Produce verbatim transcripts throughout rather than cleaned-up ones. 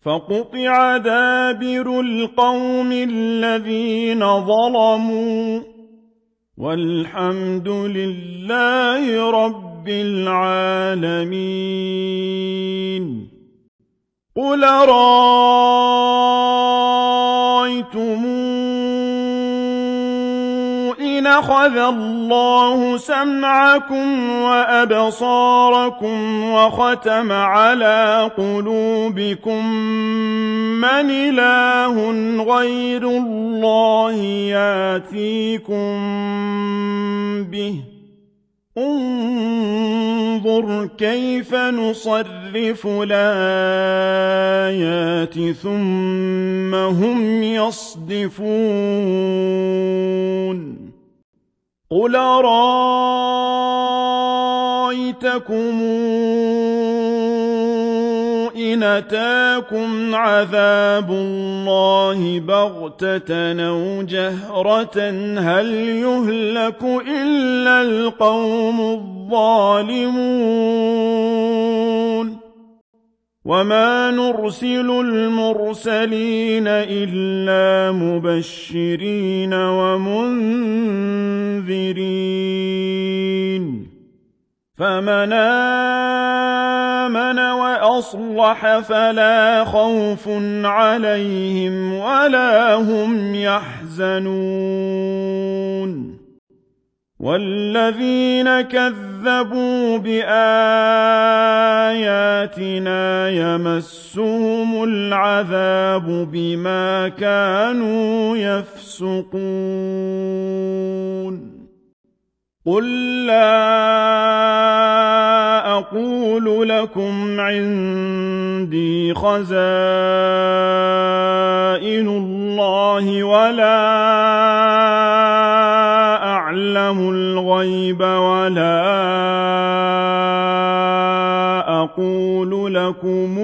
فقطع دابر القوم الذين ظلموا والحمد لله رب العالمين. قل رأيتم إن أخذ الله سمعكم وأبصاركم وختم على قلوبكم من إله غير الله يأتيكم به انظر كيف نصرف الآيات ثم هم يصدفون. قل رأيتكم إن أتاكم عذاب الله بغتة أو جهرة هل يهلك إلا القوم الظالمون. وما نرسل المرسلين إلا مبشرين ومنذرين فمن آمن وأصلح فلا خوف عليهم ولا هم يحزنون. والذين كذبوا بآياتنا يمسهم العذاب بما كانوا يفسقون. قل لا أقول لكم عندي خزائن الله ولا أعلم الغيب ولا أقول لكم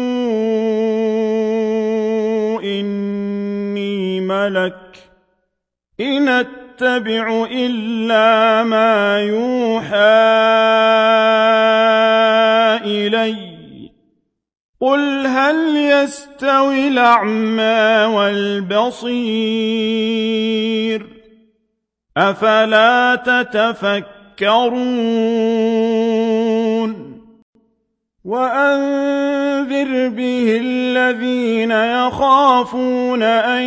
إني ملك إن أتبع إلا ما يوحى إلي. قل هل يستوي الأعمى والبصير أفلا تتفكرون. وأنذر به الذين يخافون أن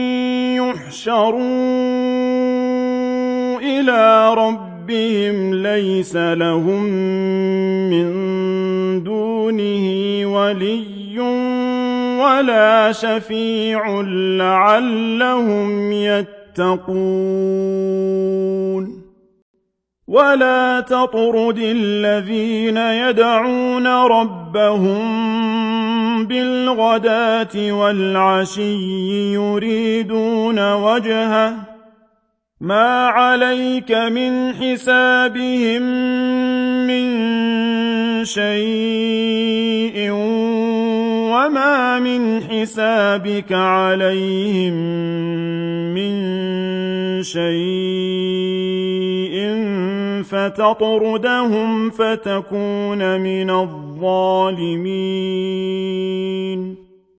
يحشروا إلى ربهم ليس لهم من دونه ولي ولا شفيع لعلهم يتقون. ولا تطرد الذين يدعون ربهم بالغداة والعشي يريدون وجهه ما عليك من حسابهم من شيء وما من حسابك عليهم من شيء فتطردهم فتكون من الظالمين.